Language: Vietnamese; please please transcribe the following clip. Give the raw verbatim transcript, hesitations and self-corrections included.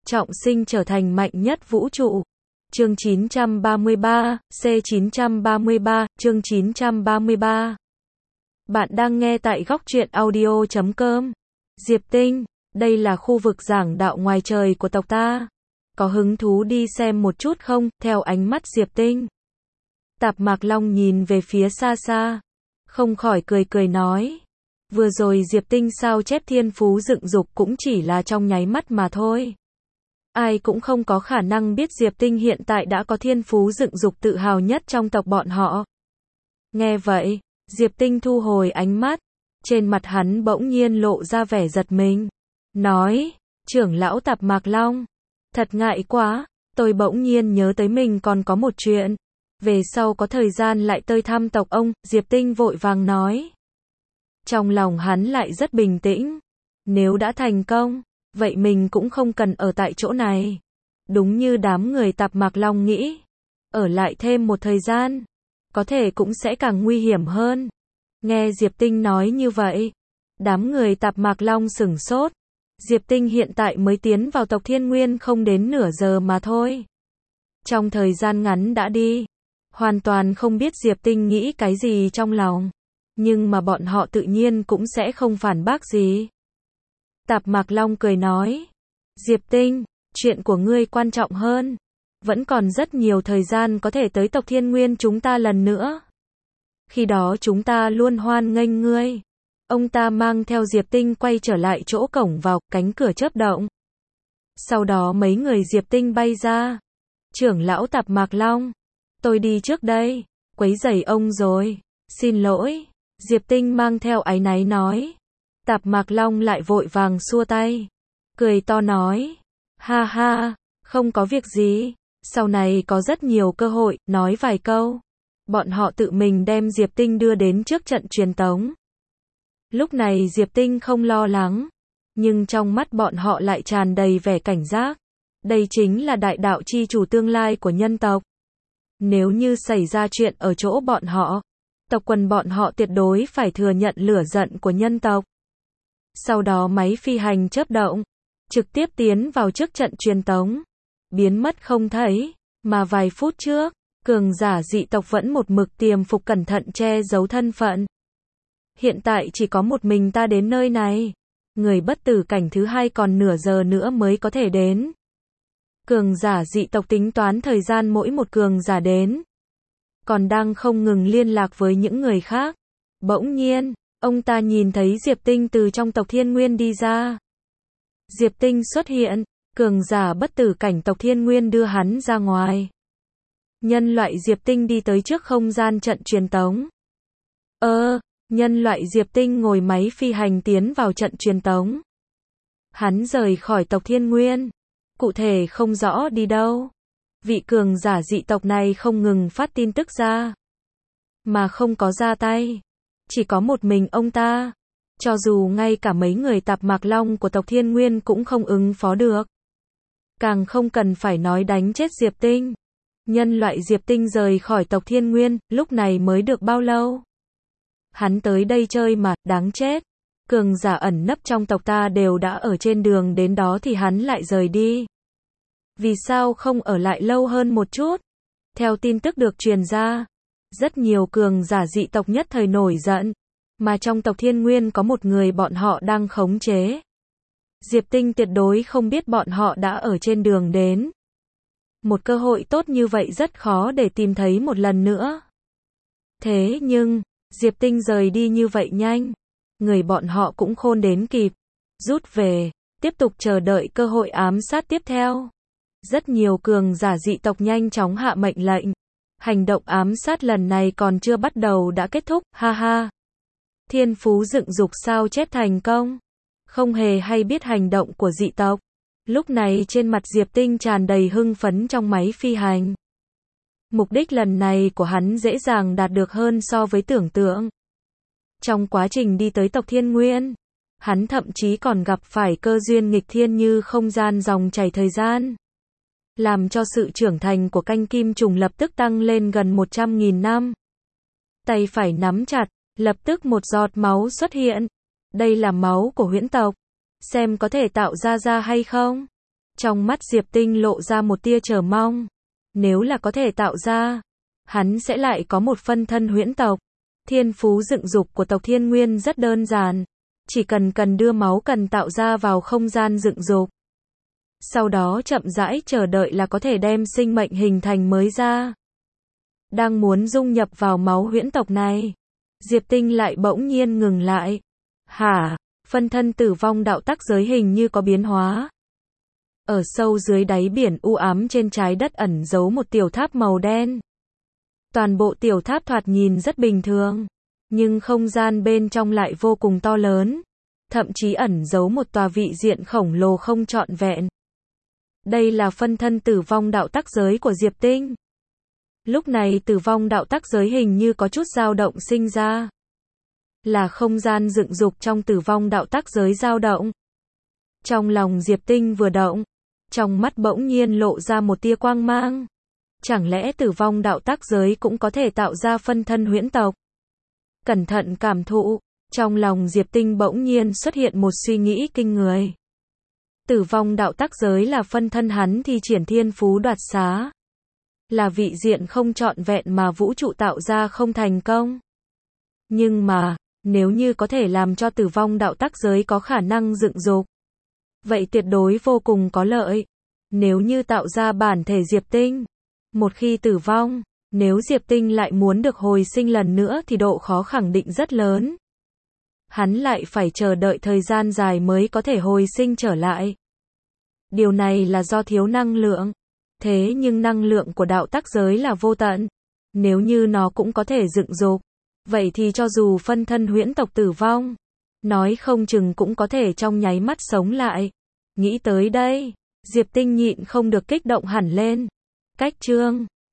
trọng sinh trở thành mạnh nhất vũ trụ. Chương chín trăm ba mươi ba, C chín trăm ba mươi ba, chương chín trăm ba mươi ba. Bạn đang nghe tại góc truyện audio chấm com. Diệp Tinh, đây là khu vực giảng đạo ngoài trời của tộc ta. Có hứng thú đi xem một chút không? Theo ánh mắt Diệp Tinh. Tạp Mạc Long nhìn về phía xa xa, không khỏi cười cười nói. Vừa rồi Diệp Tinh sao chép thiên phú dựng dục cũng chỉ là trong nháy mắt mà thôi. Ai cũng không có khả năng biết Diệp Tinh hiện tại đã có thiên phú dựng dục tự hào nhất trong tộc bọn họ. Nghe vậy, Diệp Tinh thu hồi ánh mắt, trên mặt hắn bỗng nhiên lộ ra vẻ giật mình. Nói, trưởng lão Tạp Mạc Long, thật ngại quá, tôi bỗng nhiên nhớ tới mình còn có một chuyện. Về sau có thời gian lại tới thăm tộc ông, Diệp Tinh vội vàng nói. Trong lòng hắn lại rất bình tĩnh. Nếu đã thành công, vậy mình cũng không cần ở tại chỗ này. Đúng như đám người Tạp Mạc Long nghĩ. Ở lại thêm một thời gian, có thể cũng sẽ càng nguy hiểm hơn. Nghe Diệp Tinh nói như vậy, đám người Tạp Mạc Long sửng sốt. Diệp Tinh hiện tại mới tiến vào tộc Thiên Nguyên không đến nửa giờ mà thôi. Trong thời gian ngắn đã đi, hoàn toàn không biết Diệp Tinh nghĩ cái gì trong lòng. Nhưng mà bọn họ tự nhiên cũng sẽ không phản bác gì. Tạp Mạc Long cười nói. Diệp Tinh, chuyện của ngươi quan trọng hơn. Vẫn còn rất nhiều thời gian có thể tới tộc Thiên Nguyên chúng ta lần nữa. Khi đó chúng ta luôn hoan nghênh ngươi. Ông ta mang theo Diệp Tinh quay trở lại chỗ cổng vào, cánh cửa chớp động. Sau đó mấy người Diệp Tinh bay ra. Trưởng lão Tạp Mạc Long, tôi đi trước đây, quấy rầy ông rồi, xin lỗi. Diệp Tinh mang theo áy náy nói. Tạp Mạc Long lại vội vàng xua tay, cười to nói. Ha ha, không có việc gì, sau này có rất nhiều cơ hội, nói vài câu. Bọn họ tự mình đem Diệp Tinh đưa đến trước trận truyền tống. Lúc này Diệp Tinh không lo lắng, nhưng trong mắt bọn họ lại tràn đầy vẻ cảnh giác. Đây chính là đại đạo chi chủ tương lai của nhân tộc. Nếu như xảy ra chuyện ở chỗ bọn họ, tộc quần bọn họ tuyệt đối phải thừa nhận lửa giận của nhân tộc. Sau đó máy phi hành chớp động, trực tiếp tiến vào trước trận truyền tống, biến mất không thấy, mà vài phút trước, cường giả dị tộc vẫn một mực tiềm phục cẩn thận che giấu thân phận. Hiện tại chỉ có một mình ta đến nơi này, người bất tử cảnh thứ hai còn nửa giờ nữa mới có thể đến. Cường giả dị tộc tính toán thời gian mỗi một cường giả đến, còn đang không ngừng liên lạc với những người khác. Bỗng nhiên, ông ta nhìn thấy Diệp Tinh từ trong tộc Thiên Nguyên đi ra. Diệp Tinh xuất hiện, cường giả bất tử cảnh tộc Thiên Nguyên đưa hắn ra ngoài. Nhân loại Diệp Tinh đi tới trước không gian trận truyền tống. Ơ, nhân loại Diệp Tinh ngồi máy phi hành tiến vào trận truyền tống. Hắn rời khỏi tộc Thiên Nguyên, cụ thể không rõ đi đâu. Vị cường giả dị tộc này không ngừng phát tin tức ra, mà không có ra tay. Chỉ có một mình ông ta. Cho dù ngay cả mấy người Tạp Mạc Long của tộc Thiên Nguyên cũng không ứng phó được. Càng không cần phải nói đánh chết Diệp Tinh. Nhân loại Diệp Tinh rời khỏi tộc Thiên Nguyên, lúc này mới được bao lâu? Hắn tới đây chơi mà, đáng chết. Cường giả ẩn nấp trong tộc ta đều đã ở trên đường đến đó thì hắn lại rời đi. Vì sao không ở lại lâu hơn một chút? Theo tin tức được truyền ra, rất nhiều cường giả dị tộc nhất thời nổi giận, mà trong tộc Thiên Nguyên có một người bọn họ đang khống chế. Diệp Tinh tuyệt đối không biết bọn họ đã ở trên đường đến. Một cơ hội tốt như vậy rất khó để tìm thấy một lần nữa. Thế nhưng, Diệp Tinh rời đi như vậy nhanh, người bọn họ cũng khôn đến kịp, rút về, tiếp tục chờ đợi cơ hội ám sát tiếp theo. Rất nhiều cường giả dị tộc nhanh chóng hạ mệnh lệnh. Hành động ám sát lần này còn chưa bắt đầu đã kết thúc, ha ha. Thiên phú dựng dục sao chép thành công. Không hề hay biết hành động của dị tộc. Lúc này trên mặt Diệp Tinh tràn đầy hưng phấn trong máy phi hành. Mục đích lần này của hắn dễ dàng đạt được hơn so với tưởng tượng. Trong quá trình đi tới tộc Thiên Nguyên, hắn thậm chí còn gặp phải cơ duyên nghịch thiên như không gian dòng chảy thời gian. Làm cho sự trưởng thành của canh kim trùng lập tức tăng lên gần một trăm nghìn năm. Tay phải nắm chặt, lập tức một giọt máu xuất hiện. Đây là máu của huyễn tộc. Xem có thể tạo ra ra hay không? Trong mắt Diệp Tinh lộ ra một tia chờ mong. Nếu là có thể tạo ra, hắn sẽ lại có một phân thân huyễn tộc. Thiên phú dựng dục của tộc Thiên Nguyên rất đơn giản. Chỉ cần cần đưa máu cần tạo ra vào không gian dựng dục. Sau đó chậm rãi chờ đợi là có thể đem sinh mệnh hình thành mới ra. Đang muốn dung nhập vào máu huyễn tộc này. Diệp Tinh lại bỗng nhiên ngừng lại. Hả? Phân thân tử vong đạo tắc giới hình như có biến hóa. Ở sâu dưới đáy biển u ám trên trái đất ẩn giấu một tiểu tháp màu đen. Toàn bộ tiểu tháp thoạt nhìn rất bình thường. Nhưng không gian bên trong lại vô cùng to lớn. Thậm chí ẩn giấu một tòa vị diện khổng lồ không trọn vẹn. Đây là phân thân tử vong đạo tắc giới của Diệp Tinh. Lúc này tử vong đạo tắc giới hình như có chút dao động sinh ra. Là không gian dựng dục trong tử vong đạo tắc giới dao động. Trong lòng Diệp Tinh vừa động, trong mắt bỗng nhiên lộ ra một tia quang mang. Chẳng lẽ tử vong đạo tắc giới cũng có thể tạo ra phân thân huyễn tộc? Cẩn thận cảm thụ, trong lòng Diệp Tinh bỗng nhiên xuất hiện một suy nghĩ kinh người. Tử vong đạo tắc giới là phân thân hắn thi triển thiên phú đoạt xá. Là vị diện không trọn vẹn mà vũ trụ tạo ra không thành công. Nhưng mà, nếu như có thể làm cho tử vong đạo tắc giới có khả năng dựng dục, vậy tuyệt đối vô cùng có lợi. Nếu như tạo ra bản thể Diệp Tinh, một khi tử vong, nếu Diệp Tinh lại muốn được hồi sinh lần nữa thì độ khó khẳng định rất lớn. Hắn lại phải chờ đợi thời gian dài mới có thể hồi sinh trở lại. Điều này là do thiếu năng lượng. Thế nhưng năng lượng của đạo tắc giới là vô tận. Nếu như nó cũng có thể dựng dục, vậy thì cho dù phân thân huyễn tộc tử vong, nói không chừng cũng có thể trong nháy mắt sống lại. Nghĩ tới đây, Diệp Tinh nhịn không được kích động hẳn lên. Cách chương